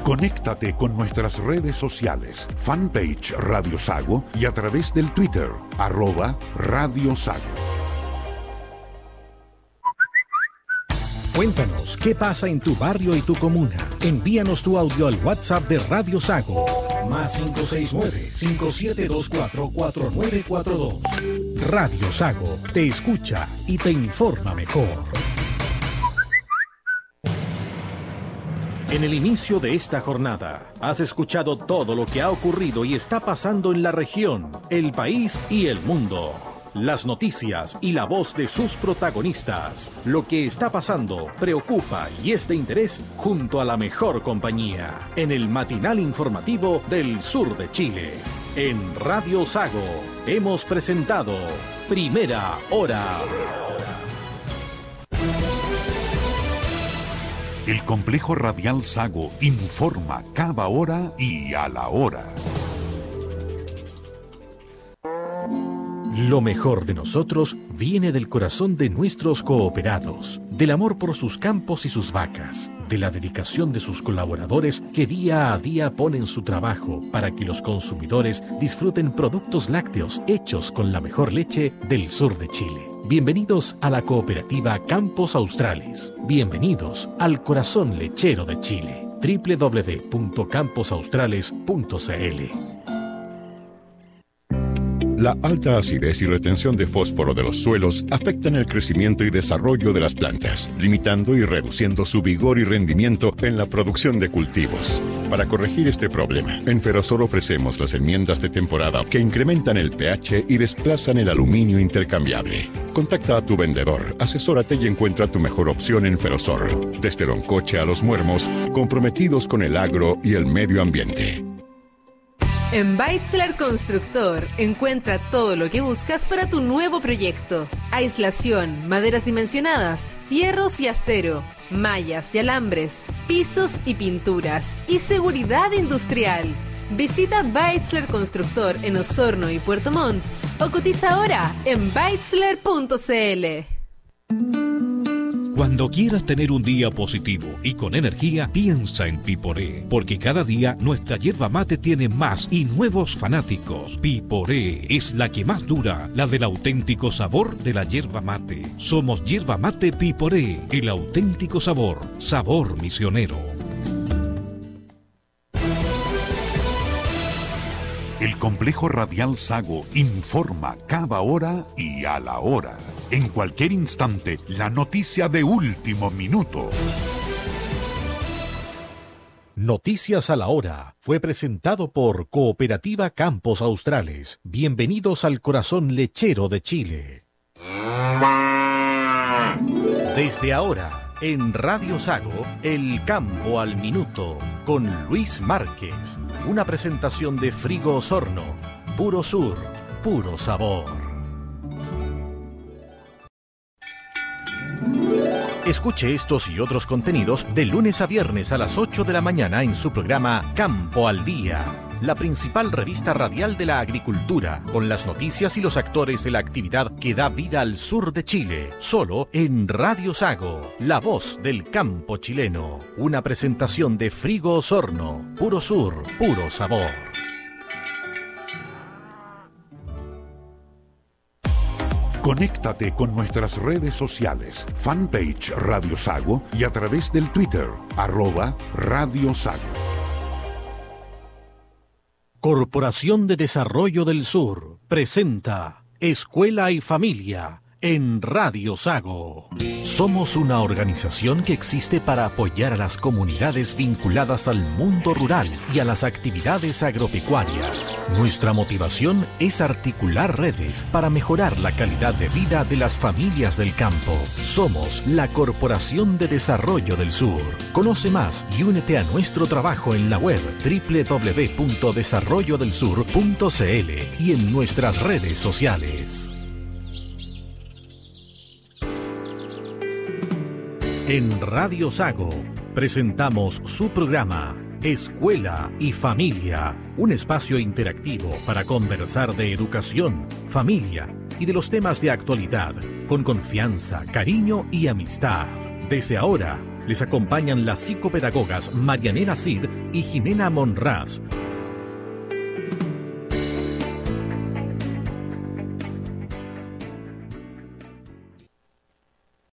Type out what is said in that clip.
Conéctate con nuestras redes sociales, fanpage Radio Sago y a través del Twitter, @Radio Sago. Cuéntanos qué pasa en tu barrio y tu comuna. Envíanos tu audio al WhatsApp de Radio Sago. Más 569-5724-4942. Radio Sago te escucha y te informa mejor. En el inicio de esta jornada, has escuchado todo lo que ha ocurrido y está pasando en la región, el país y el mundo. Las noticias y la voz de sus protagonistas. Lo que está pasando preocupa y es de interés junto a la mejor compañía. En el matinal informativo del sur de Chile. En Radio Sago hemos presentado Primera Hora. El complejo radial Sago informa cada hora y a la hora. Lo mejor de nosotros viene del corazón de nuestros cooperados, del amor por sus campos y sus vacas, de la dedicación de sus colaboradores que día a día ponen su trabajo para que los consumidores disfruten productos lácteos hechos con la mejor leche del sur de Chile. Bienvenidos a la cooperativa Campos Australes. Bienvenidos al corazón lechero de Chile. www.camposaustrales.cl. La alta acidez y retención de fósforo de los suelos afectan el crecimiento y desarrollo de las plantas, limitando y reduciendo su vigor y rendimiento en la producción de cultivos. Para corregir este problema, en Ferrosor ofrecemos las enmiendas de temporada que incrementan el pH y desplazan el aluminio intercambiable. Contacta a tu vendedor, asesórate y encuentra tu mejor opción en Ferrosor. Desde Loncoche a Los Muermos, comprometidos con el agro y el medio ambiente. En Beitzler Constructor encuentra todo lo que buscas para tu nuevo proyecto. Aislación, maderas dimensionadas, fierros y acero, mallas y alambres, pisos y pinturas y seguridad industrial. Visita Beitzler Constructor en Osorno y Puerto Montt o cotiza ahora en beitzler.cl. Cuando quieras tener un día positivo y con energía, piensa en Piporé, porque cada día nuestra yerba mate tiene más y nuevos fanáticos. Piporé es la que más dura, la del auténtico sabor de la yerba mate. Somos Yerba Mate Piporé, el auténtico sabor, sabor misionero. El complejo radial Sago informa cada hora y a la hora. En cualquier instante, la noticia de último minuto. Noticias a la hora fue presentado por Cooperativa Campos Australes. Bienvenidos al corazón lechero de Chile. Desde ahora, en Radio Sago, El Campo al Minuto, con Luis Márquez. Una presentación de Frigo Osorno. Puro sur, puro sabor. Escuche estos y otros contenidos de lunes a viernes a las 8 de la mañana en su programa Campo al Día, la principal revista radial de la agricultura, con las noticias y los actores de la actividad que da vida al sur de Chile, solo en Radio Sago, la voz del campo chileno. Una presentación de Frigo Osorno, puro sur, puro sabor. Conéctate con nuestras redes sociales, fanpage Radio Sago y a través del Twitter, @Radio Sago. Corporación de Desarrollo del Sur presenta Escuela y Familia en Radio Sago. Somos una organización que existe para apoyar a las comunidades vinculadas al mundo rural y a las actividades agropecuarias. Nuestra motivación es articular redes para mejorar la calidad de vida de las familias del campo. Somos la Corporación de Desarrollo del Sur. Conoce más y únete a nuestro trabajo en la web www.desarrollodelsur.cl y en nuestras redes sociales. En Radio Sago presentamos su programa Escuela y Familia, un espacio interactivo para conversar de educación, familia y de los temas de actualidad, con confianza, cariño y amistad. Desde ahora, Les acompañan las psicopedagogas Marianela Cid y Jimena Monraz.